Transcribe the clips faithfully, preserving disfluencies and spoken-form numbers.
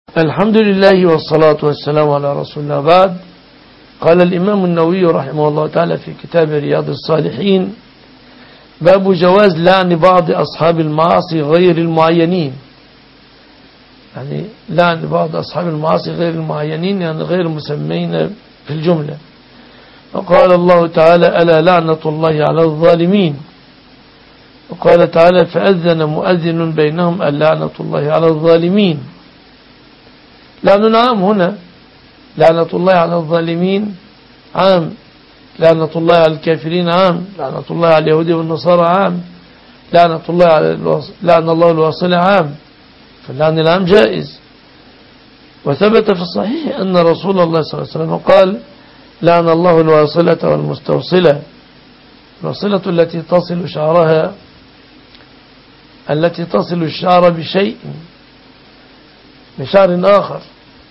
الحمد لله والصلاة والسلام على رسول الله. بعد، قال الإمام النووي رحمه الله تعالى في كتاب رياض الصالحين: باب جواز لعن بعض أصحاب المعاصي غير المعينين. يعني لعن بعض أصحاب المعاصي غير المعينين، يعني غير مسمين في الجملة. وقال الله تعالى: ألا لعنة الله على الظالمين. وقال تعالى: فأذن مؤذن بينهم اللعنة الله على الظالمين. لعنة عام هنا، لعنة الله على الظالمين عام، لعنة الله على الكافرين عام، لعنة الله على اليهود والنصارى عام، لعنة الله على الوص... لعن الله الواصل عام، فاللعن العام جائز. وثبت في الصحيح أن رسول الله صلى الله عليه وسلم قال: لعن الله الواصلة والمستوصلة. الواصلة التي تصل شعرها التي تصل الشعر بشيء بشعر آخر.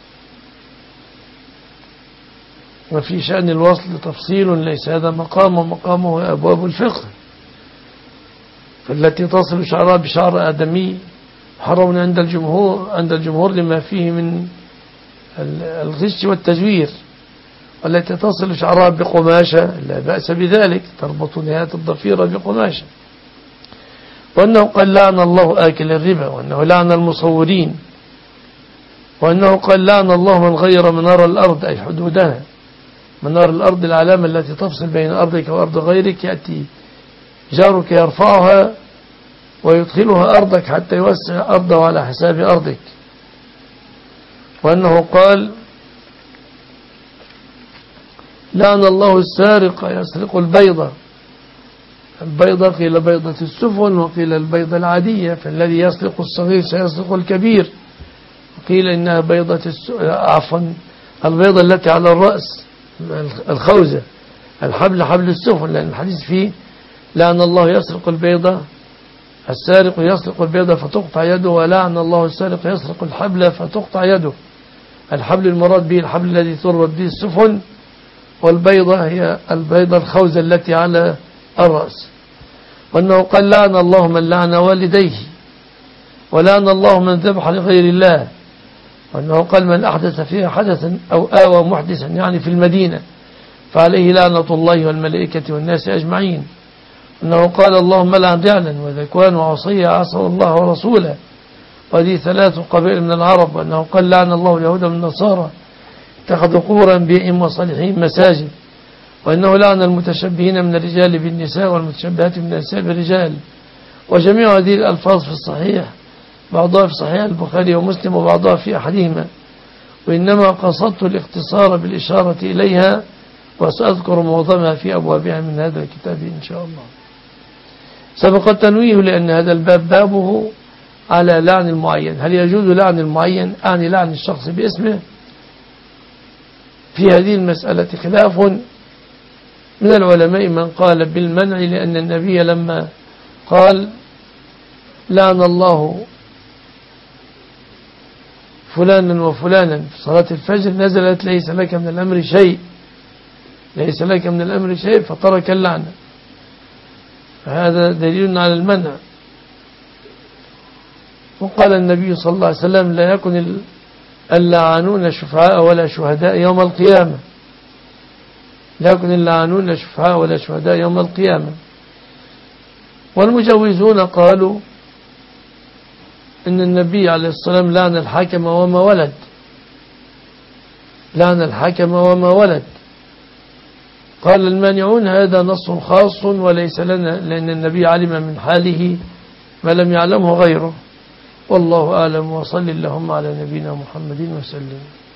وفي شأن الوصل تفصيل ليس هذا مقام، ومقامه أبواب الفقه. فالتي تصل شعرها بشعر آدمي حرم عند الجمهور عند الجمهور لما فيه من الغش والتزوير. والتي تصل شعرها بقماشة لا بأس بذلك، تربط نهاية الضفيرة بقماشة. وأنه قال: لعن الله آكل الربا، وأنه لعن المصورين، وأنه قال: لعن الله من غير منار الأرض، أي حدودها. منار الأرض العلامة التي تفصل بين أرضك وأرض غيرك، يأتي جارك يرفعها ويدخلها أرضك حتى يوسع أرضه على حساب أرضك. وأنه قال: لعن الله السارق يسرق البيضة. البيضة قيل بيضة السفن، وقيل البيضة العادية، فالذي يسرق الصغير سيسرق الكبير. وقيل إنها بيضة الس... عفوا البيضة التي على الرأس، الخوذة، الحبل حبل السفن، لأن الحديث فيه: لعن الله يسرق البيضة السارق يسرق البيضة فتقطع يده، ولعن الله السارق يسرق الحبل فتقطع يده. الحبل المراد به الحبل الذي تربط به السفن، والبيضة هي البيضة الخوذة التي على الرأس. وأنه قال: لعن الله من لعن والديه، ولعن الله من ذبح لغير الله. وأنه قال: من أحدث فيها حدثا أو آوى محدثا، يعني في المدينة، فعليه لعنة الله والملائكة والناس أجمعين. أنه قال: اللهم لعن رعلا وذكوان وعصية عصوا الله ورسوله، وهذه ثلاث قبائل من العرب. وأنه قال: لعن الله اليهود من النصارى اتخذوا قبور أنبيائهم وصالحين مساجد. وأنه لعن المتشبهين من الرجال بالنساء والمتشبهات من النساء بالرجال. وجميع هذه الألفاظ في الصحيح، بعضها في صحيح البخاري ومسلم، وبعضها في أحدهما. وإنما قصدت الاختصار بالإشارة إليها، وسأذكر معظمها في أبوابها من هذا الكتاب إن شاء الله. سبق التنويه لأن هذا الباب بابه على لعن المعين. هل يجوز لعن المعين؟ أعني لعن الشخص باسمه. في هذه المسألة خلاف من العلماء، من قال بالمنع، لأن النبي لما قال: لعن الله فلانا وفلانا في صلاة الفجر، نزلت: ليس لك من الأمر شيء، ليس لك من الأمر شيء، فترك اللعنة. فهذا دليل على المنع. وقال النبي صلى الله عليه وسلم: لا يكن اللعانون شفعاء ولا شهداء يوم القيامة. لا يكن اللعانون شفعاء ولا شهداء يوم القيامة. والمجوزون قالوا إن النبي عليه الصلاة والسلام لعن الحاكم وما ولد، لعن الحاكم وما ولد. قال المانعون: هذا نص خاص وليس لنا، لأن النبي علم من حاله ما لم يعلمه غيره. والله أعلم، وصل اللهم على نبينا محمد وسلم.